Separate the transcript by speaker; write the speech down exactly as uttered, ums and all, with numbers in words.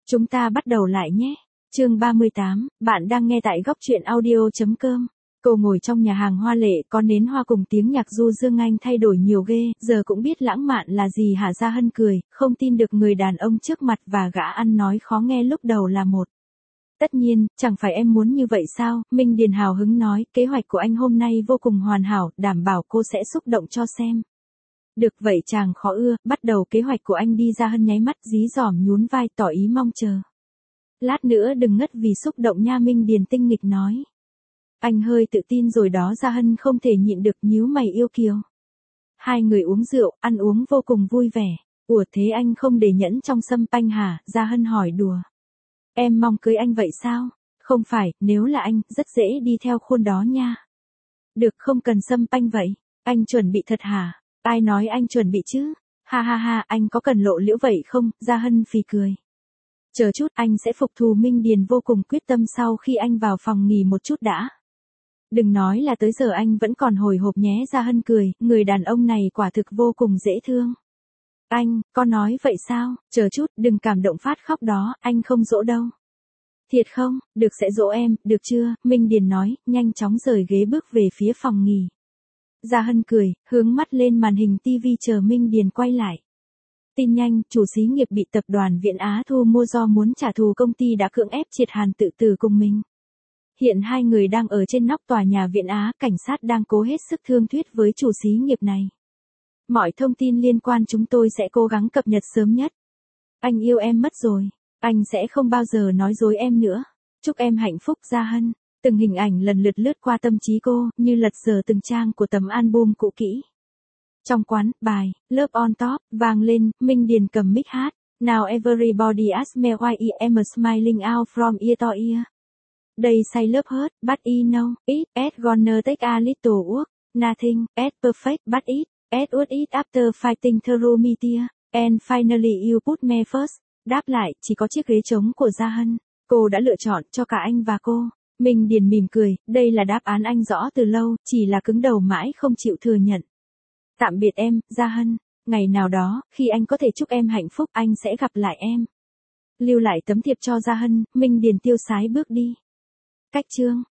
Speaker 1: Chúng ta bắt đầu lại nhé. Chương ba mươi tám, bạn đang nghe tại góc truyện audio.com. Cô ngồi trong nhà hàng hoa lệ, có nến hoa cùng tiếng nhạc du dương anh thay đổi nhiều ghê, giờ cũng biết lãng mạn là gì hả? Gia Hân cười, không tin được người đàn ông trước mặt và gã ăn nói khó nghe lúc đầu là một. Tất nhiên, chẳng phải em muốn như vậy sao? Minh Điền hào hứng nói, kế hoạch của anh hôm nay vô cùng hoàn hảo, đảm bảo cô sẽ xúc động cho xem. Được vậy chàng khó ưa, bắt đầu kế hoạch của anh đi. Gia Hân nháy mắt dí dỏm nhún vai tỏ ý mong chờ. Lát nữa đừng ngất vì xúc động nha, Minh Điền tinh nghịch nói. Anh hơi tự tin rồi đó. Gia Hân không thể nhịn được nhíu mày yêu kiều. Hai người uống rượu, ăn uống vô cùng vui vẻ. Ủa thế anh không để nhẫn trong sâm panh hả? Gia Hân hỏi đùa. Em mong cưới anh vậy sao? Không phải, nếu là anh, rất dễ đi theo khuôn đó nha. Được, không cần sâm panh vậy. Anh chuẩn bị thật hả? Ai nói anh chuẩn bị chứ? Ha ha ha, anh có cần lộ liễu vậy không? Gia Hân phì cười. Chờ chút, anh sẽ phục thù. Minh Điền vô cùng quyết tâm sau khi anh vào phòng nghỉ một chút đã. Đừng nói là tới giờ anh vẫn còn hồi hộp nhé. Gia Hân cười, người đàn ông này quả thực vô cùng dễ thương. Anh, con nói vậy sao? Chờ chút, đừng cảm động phát khóc đó, anh không dỗ đâu. Thiệt không? Được, sẽ dỗ em, được chưa? Minh Điền nói, nhanh chóng rời ghế bước về phía phòng nghỉ. Gia Hân cười, hướng mắt lên màn hình tivi chờ Minh Điền quay lại. Tin nhanh, chủ xí nghiệp bị tập đoàn Viễn Á thu mua do muốn trả thù công ty đã cưỡng ép triệt Hàn tự tử cùng mình. Hiện hai người đang ở trên nóc tòa nhà Viễn Á, cảnh sát đang cố hết sức thương thuyết với chủ xí nghiệp này. Mọi thông tin liên quan chúng tôi sẽ cố gắng cập nhật sớm nhất. Anh yêu em mất rồi. Anh sẽ không bao giờ nói dối em nữa. Chúc em hạnh phúc. Gia Hân. Từng hình ảnh lần lượt lướt qua tâm trí cô, như lật dở từng trang của tấm album cũ kỹ. Trong quán, bài, Love on Top, vang lên, Minh Điền cầm mic hát. Now everybody asks me why I am smiling out from ear to ear. They say love hurt, but I know, it, it's gonna take a little work. Nothing, it's perfect, but it, it's worth it after fighting through me tear. And finally you put me first. Đáp lại, chỉ có chiếc ghế trống của Gia Hân. Cô đã lựa chọn cho cả anh và cô. Minh Điền mỉm cười, đây là đáp án anh rõ từ lâu, chỉ là cứng đầu mãi không chịu thừa nhận. Tạm biệt em, Gia Hân. Ngày nào đó, khi anh có thể chúc em hạnh phúc, anh sẽ gặp lại em. Lưu lại tấm thiệp cho Gia Hân, Minh Điền tiêu sái bước đi. Cách chương.